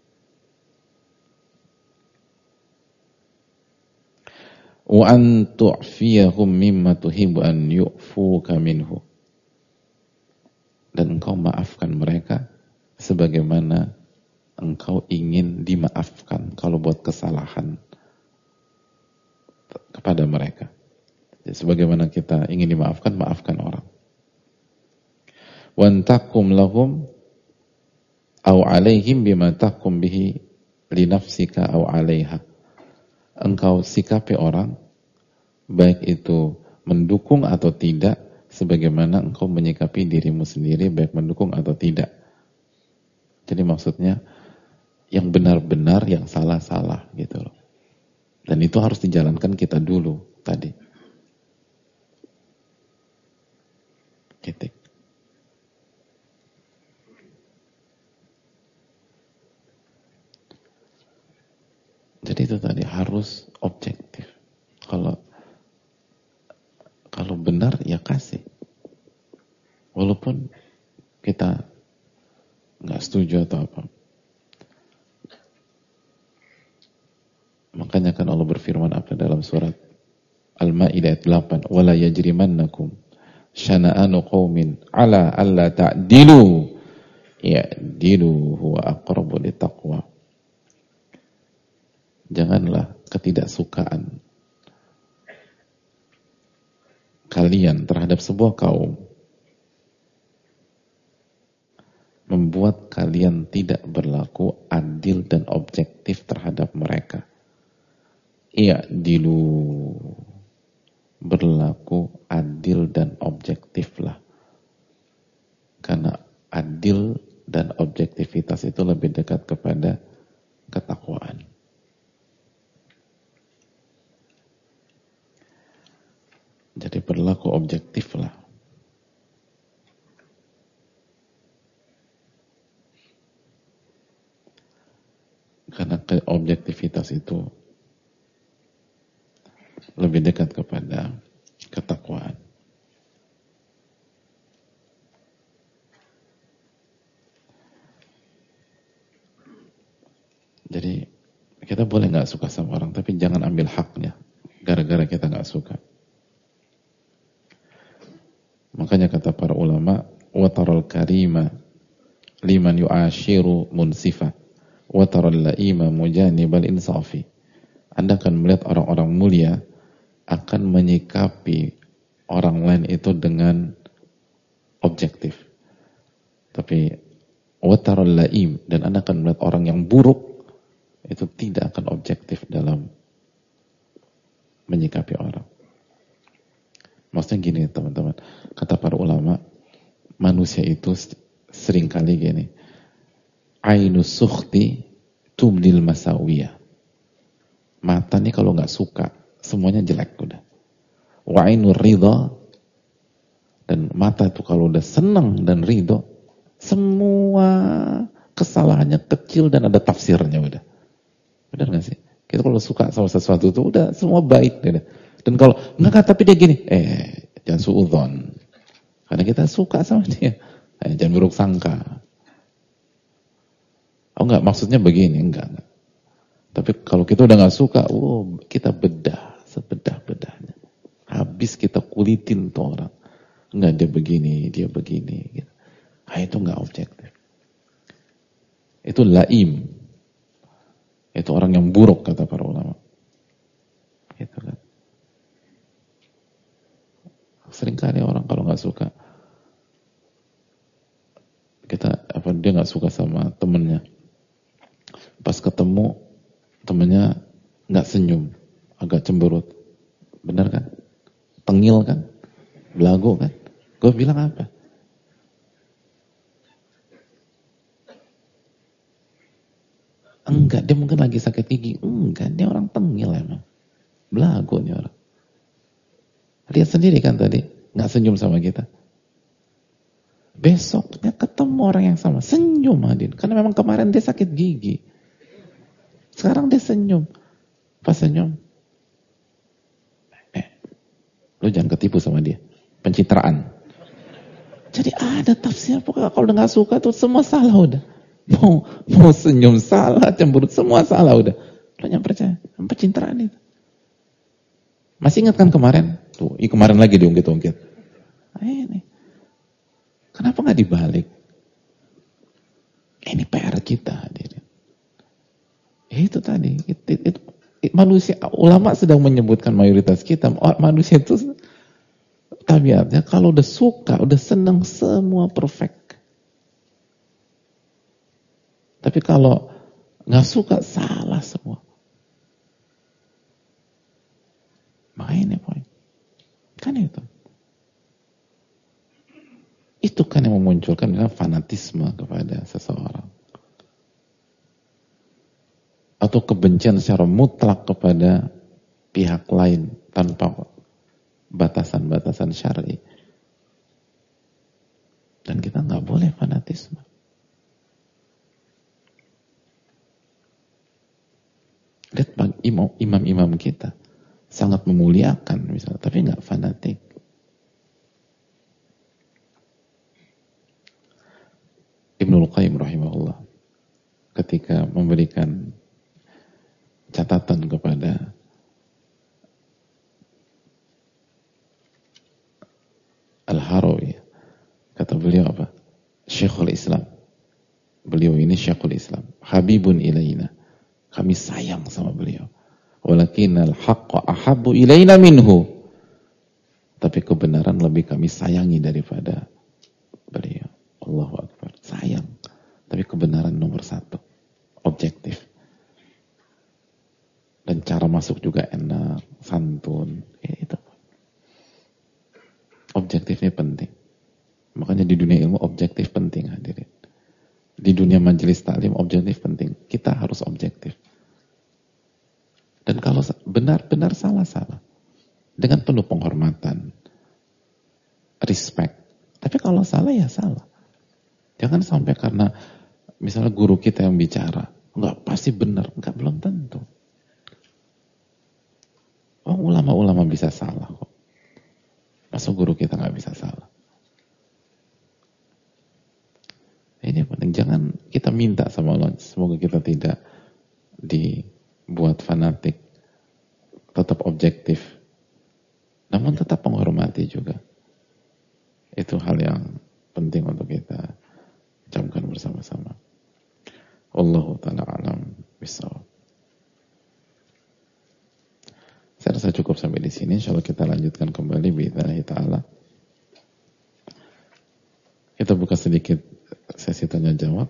S1: Wa an tu'fiyahum mimma tuhibbu an yu'fuka minhu. Dan engkau maafkan mereka sebagaimana engkau ingin dimaafkan kalau buat kesalahan kepada mereka. Jadi, sebagaimana kita ingin dimaafkan, maafkan orang. Wantakum lahum au alaihim bima takum bihi li nafsika au alaiha. Engkau sikapi orang baik itu mendukung atau tidak sebagaimana engkau menyikapi dirimu sendiri baik mendukung atau tidak. Jadi maksudnya yang benar-benar, yang salah-salah gitu loh. Dan itu harus dijalankan kita dulu tadi. Titik. Jadi itu tadi harus objektif. Kalau benar ya kasih. Walaupun kita nggak setuju atau apa. Makanya kan Allah berfirman apa dalam surat Al-Maidah ayat 8, "Wala yajrimannakum syana'anu qaumin 'ala alla ta'dilu ya'dilu huwa aqrabu littaqwa." Janganlah ketidaksukaan kalian terhadap sebuah kaum membuat kalian tidak berlaku adil dan objektif terhadap mereka. I'dilu, berlaku adil dan objektiflah. Karena adil dan objektivitas itu lebih dekat kepada ketakwaan. Jadi berlaku objektiflah. Karena objektivitas itu lebih dekat kepada ketakwaan. Jadi kita boleh nggak suka sama orang, tapi jangan ambil haknya gara-gara kita nggak suka. Makanya kata para ulama, wataral karima liman yu'ashiru munsifa, wataral laima mujanibal insafi. Anda akan melihat orang-orang mulia akan menyikapi orang lain itu dengan objektif. Tapi wataral laim, dan Anda akan melihat orang yang buruk itu tidak akan objektif dalam menyikapi orang. Maksudnya gini teman-teman, kata para ulama, manusia itu seringkali gini, ainus sukhti tubdil masawiyah. Mata nih kalau nggak suka, semuanya jelek udah. Wa ainur ridha, dan mata itu kalau udah senang dan ridho, semua kesalahannya kecil dan ada tafsirnya udah. Benar nggak sih? Kita kalau suka sama sesuatu itu udah semua baik udah. Dan kalau enggak tapi dia gini, jangan suudzon. Karena kita suka sama dia. Jangan buruk sangka. Oh enggak, maksudnya begini, enggak. Tapi kalau kita udah enggak suka, kita bedah, sebedah-bedahnya. Habis kita kulitin tuh orang. Enggak, dia begini. Gitu. Itu enggak objektif. Itu laim. Itu orang yang buruk kata para ulama. Gitu kan. Seringkali orang kalau nggak suka, dia nggak suka sama temennya, pas ketemu temennya nggak senyum, agak cemberut, benar kan? Tengil kan? Belagu kan? Gue bilang apa? Enggak, dia mungkin lagi sakit gigi. Enggak, dia orang tengil emang. Belagu nih orang. Lihat sendiri kan tadi, nggak senyum sama kita. Besoknya ketemu orang yang sama, senyum Adin. Karena memang kemarin dia sakit gigi. Sekarang dia senyum. Pas senyum, lu jangan ketipu sama dia. Pencitraan. Jadi ada tafsir, pokoknya kalau udah gak suka tuh semua salah udah. Mau senyum salah, cemberut semua salah udah. Lu jangan percaya, pencitraan itu. Masih ingat kan kemarin? Tuh, kemarin lagi diungkit-ungkit. Nah, ini. Kenapa gak dibalik? Ini PR kita hadirin. Itu tadi, itu manusia, ulama sedang menyebutkan mayoritas kita, manusia itu tabiatnya kalau udah suka, udah senang semua perfect. Tapi kalau nggak suka salah semua. Makanya poin. Kan itu. Itu kan yang memunculkan fanatisme kepada seseorang. Atau kebencian secara mutlak kepada pihak lain tanpa batasan-batasan syar'i. Dan kita nggak boleh fanatisme. Lihat imam-imam kita sangat memuliakan misalnya, tapi nggak fanatik. Ibnul Qayyim rahimahullah ketika memberikan catatan kepada Al-Harawi, kata beliau apa? Syekhul Islam. Beliau ini Syekhul Islam. Habibun ilaina. Kami sayang sama beliau. Walakinnal haqqa ahabbu ilaina minhu. Tapi kebenaran lebih kami sayangi daripada beliau. Allahu Akbar. Sayang. Tapi kebenaran nomor satu. Objektif. Dan cara masuk juga enak. Santun. Ya, itu. Objektifnya penting. Makanya di dunia ilmu objektif penting hadirin. Di dunia majelis taklim objektif penting. Kita harus objektif. Dan kalau benar-benar salah-salah. Dengan penuh penghormatan. Respect. Tapi kalau salah ya salah. Jangan sampai karena misalnya guru kita yang bicara. Enggak, pasti benar. Enggak, belum tentu. Oh, ulama-ulama bisa salah kok. Masa guru kita enggak bisa salah? Ini penting. Jangan kita minta sama Allah. Semoga kita tidak dibuat fanatik. Tetap objektif. Namun tetap menghormati juga. Itu hal yang penting untuk kita camkan bersama-sama. Wallahu ta'ala alam bisawab. Saya rasa cukup sampai di sini. Insyaallah kita lanjutkan kembali biidznillah ta'ala. Kita buka sedikit sesi tanya jawab.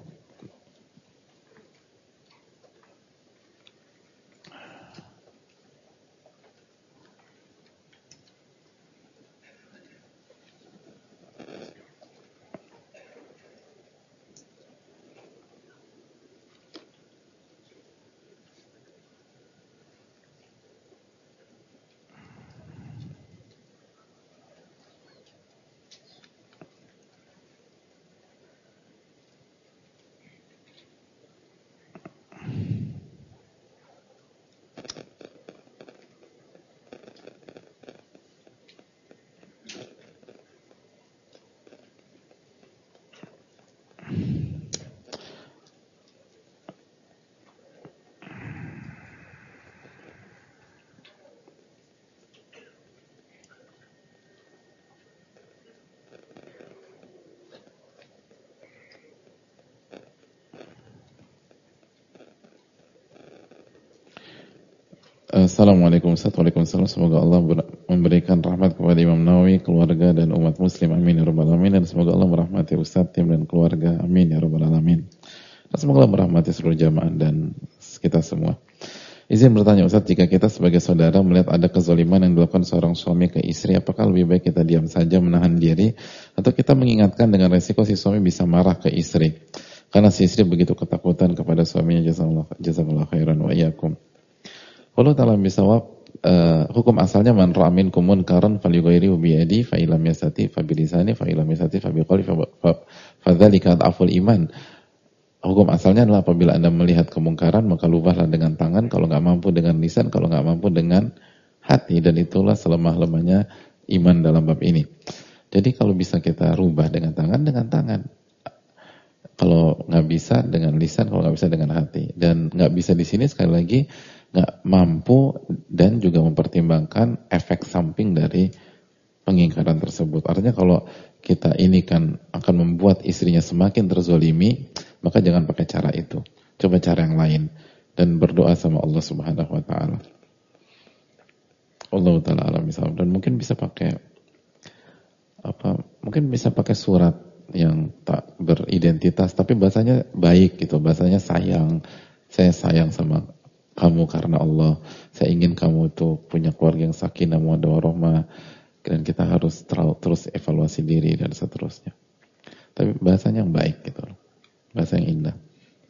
S1: Assalamualaikum Ustaz. Waalaikumsalam. Semoga Allah memberikan rahmat kepada Imam Nawawi, keluarga dan umat muslim. Amin ya rabbal alamin. Dan semoga Allah merahmati Ustaz, tim dan keluarga. Amin ya rabbal alamin. Dan semoga Allah merahmati seluruh jamaah dan kita semua. Izin bertanya Ustaz, jika kita sebagai saudara melihat ada kezaliman yang dilakukan seorang suami ke istri, apakah lebih baik kita diam saja menahan diri, atau kita mengingatkan dengan resiko si suami bisa marah ke istri karena si istri begitu ketakutan kepada suaminya? Jazakallahu khairan wa iyyakum. Wallahu ta'ala bisawab. Hukum asalnya man ra'a minkum munkaran falyughayyirhu bi yadihi fa illam yastati fa bi lisanihi fa illam yastati fa bi qalbihi fa dzalika adhaful iman. Hukum asalnya adalah apabila Anda melihat kemungkaran maka lubahlah dengan tangan, kalau nggak mampu dengan lisan, kalau nggak mampu dengan hati, dan itulah selemah-lemahnya iman dalam bab ini. Jadi kalau bisa kita rubah dengan tangan, kalau nggak bisa dengan lisan, kalau nggak bisa dengan hati, dan nggak bisa di sini sekali lagi nggak mampu dan juga mempertimbangkan efek samping dari pengingkaran tersebut. Artinya kalau kita ini kan akan membuat istrinya semakin terzolimi, maka jangan pakai cara itu. Coba cara yang lain dan berdoa sama Allah Subhanahu wa taala. Allah taala alam misal. Dan mungkin bisa pakai mungkin bisa pakai surat yang tak beridentitas tapi bahasanya baik gitu, bahasanya sayang. Saya sayang sama kamu karena Allah. Saya ingin kamu itu punya keluarga yang sakinah mawaddah warahmah. Dan kita harus terus evaluasi diri dan seterusnya. Tapi bahasanya yang baik gitu, bahasa yang indah.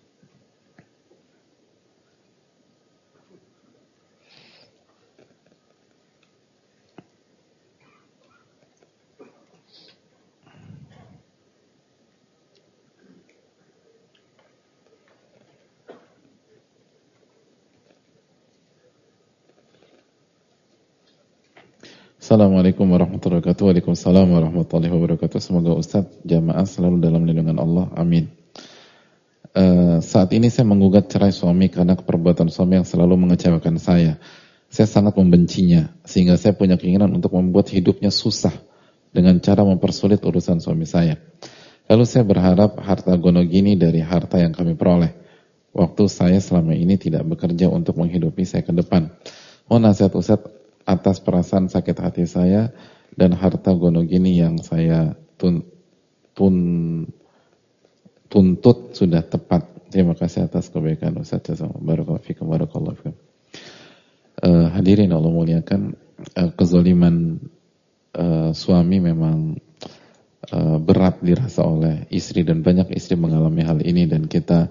S1: Assalamualaikum warahmatullahi wabarakatuh. Waalaikumsalam warahmatullahi wabarakatuh. Semoga Ustaz jamaah selalu dalam lindungan Allah. Amin. Saat ini saya menggugat cerai suami karena perbuatan suami yang selalu mengecewakan saya. Saya sangat membencinya sehingga saya punya keinginan untuk membuat hidupnya susah dengan cara mempersulit urusan suami saya. Lalu saya berharap harta gonogini dari harta yang kami peroleh. Waktu saya selama ini tidak bekerja untuk menghidupi saya ke depan. Mohon nasihat Ustaz atas perasaan sakit hati saya dan harta gonogini yang saya tuntut sudah tepat. Terima kasih atas kebaikan Ustaz. Barakallahu fikum, barakallahu fikum. Hadirin Allah muliakan, kezaliman suami memang berat dirasa oleh istri dan banyak istri mengalami hal ini, dan kita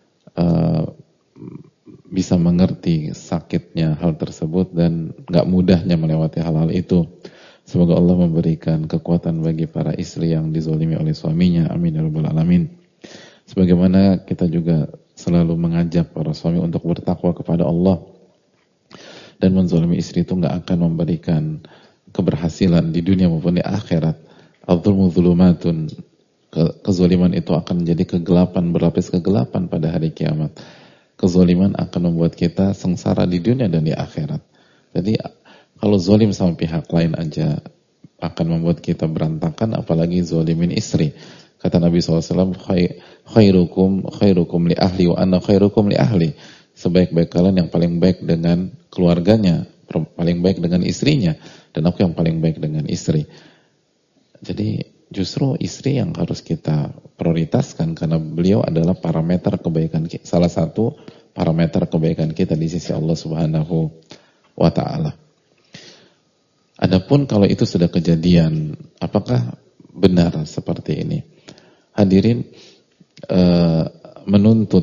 S1: bisa mengerti sakitnya hal tersebut dan gak mudahnya melewati hal-hal itu. Semoga Allah memberikan kekuatan bagi para istri yang dizalimi oleh suaminya. Amin ya rabbal alamin. Sebagaimana kita juga selalu mengajak para suami untuk bertakwa kepada Allah, dan menzalimi istri itu gak akan memberikan keberhasilan di dunia maupun di akhirat. Al-dzulmu dzulumatun. Kezaliman itu akan menjadi kegelapan, berlapis kegelapan pada hari kiamat. Kezaliman akan membuat kita sengsara di dunia dan di akhirat. Jadi kalau zalim sama pihak lain aja akan membuat kita berantakan, apalagi zalimin istri. Kata Nabi SAW, khairukum li ahli wa ana khairukum li ahli. Sebaik-baik kalian yang paling baik dengan keluarganya, paling baik dengan istrinya, dan aku yang paling baik dengan istri. Jadi justru istri yang harus kita prioritaskan karena beliau adalah parameter kebaikan kita, salah satu parameter kebaikan kita di sisi Allah Subhanahu wa taala. Adapun kalau itu sudah kejadian, apakah benar seperti ini? Hadirin, menuntut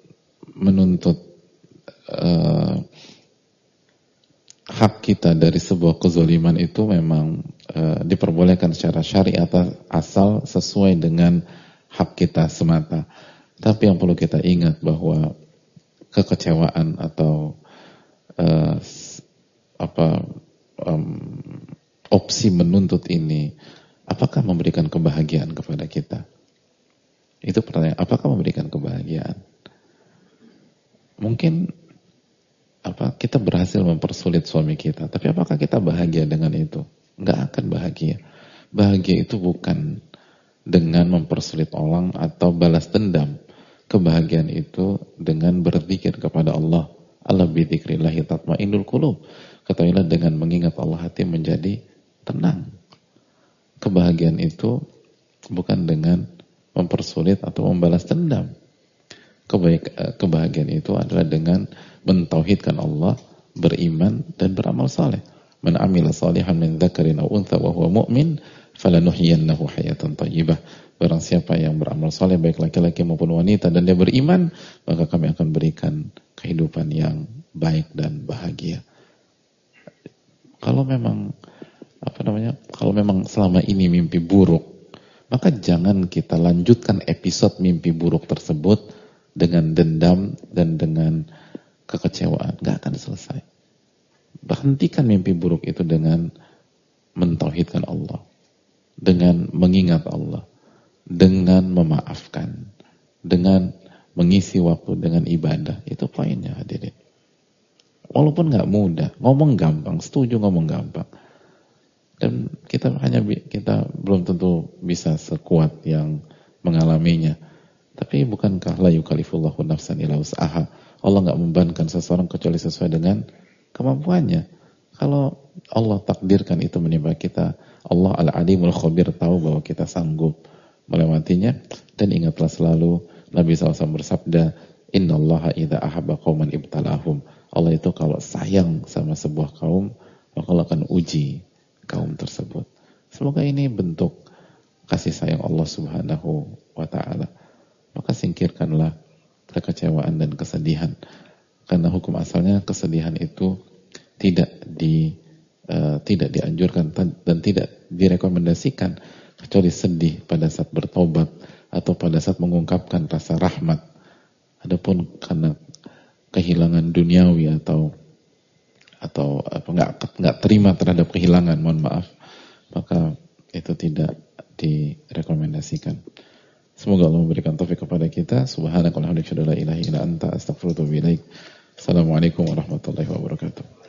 S1: hak kita dari sebuah kezaliman itu memang diperbolehkan secara syariat asal sesuai dengan hak kita semata. Tapi yang perlu kita ingat bahwa kekecewaan atau opsi menuntut ini apakah memberikan kebahagiaan kepada kita? Itu pertanyaan, apakah memberikan kebahagiaan? Mungkin kita berhasil mempersulit suami kita, tapi apakah kita bahagia dengan itu? Enggak akan bahagia. Bahagia itu bukan dengan mempersulit orang atau balas dendam. Kebahagiaan itu dengan berzikir kepada Allah Ala bi dzikrillahi tatmainnul qulub. Ketahuilah dengan mengingat Allah hati menjadi tenang. Kebahagiaan itu bukan dengan mempersulit atau membalas dendam. Kebahagiaan itu adalah dengan mentauhidkan Allah, beriman dan beramal saleh. Man amila salihan min dzakarin aw untha wa huwa mu'min falanuhyiyannahu hayatan thayyibah. Barang siapa yang beramal saleh baik laki-laki maupun wanita dan dia beriman, maka kami akan berikan kehidupan yang baik dan bahagia. Kalau memang kalau memang selama ini mimpi buruk, maka jangan kita lanjutkan episode mimpi buruk tersebut dengan dendam dan dengan kekecewaan. Gak akan selesai. Hentikan mimpi buruk itu dengan mentauhidkan Allah, dengan mengingat Allah, dengan memaafkan, dengan mengisi waktu dengan ibadah. Itu poinnya, hadirin. Walaupun gak mudah, ngomong gampang, setuju ngomong gampang. Dan kita belum tentu bisa sekuat yang mengalaminya. Tapi bukankah la yukallifullahu nafsan illa wus'aha? Allah enggak membebankan seseorang kecuali sesuai dengan kemampuannya. Kalau Allah takdirkan itu menimpa kita, Allah Al-Alimul Khabir, tahu bahwa kita sanggup melewatinya. Dan ingatlah selalu Nabi SAW bersabda, innallaha idza ahabba qauman ibtalahum. Allah itu kalau sayang sama sebuah kaum, maka Allah akan uji kaum tersebut. Semoga ini bentuk kasih sayang Allah Subhanahu wa ta'ala. Maka singkirkanlah kekecewaan dan kesedihan. Karena hukum asalnya kesedihan itu tidak dianjurkan dan tidak direkomendasikan, kecuali sedih pada saat bertobat atau pada saat mengungkapkan rasa rahmat. Adapun karena kehilangan duniawi atau nggak terima terhadap kehilangan, mohon maaf, maka itu tidak direkomendasikan. Semoga Allah memberikan taufik kepada kita. Subhanakallahumma wa bihamdika, la ilaha illa anta, astaghfiruka wa atubu ilaik. Assalamualaikum warahmatullahi wabarakatuh.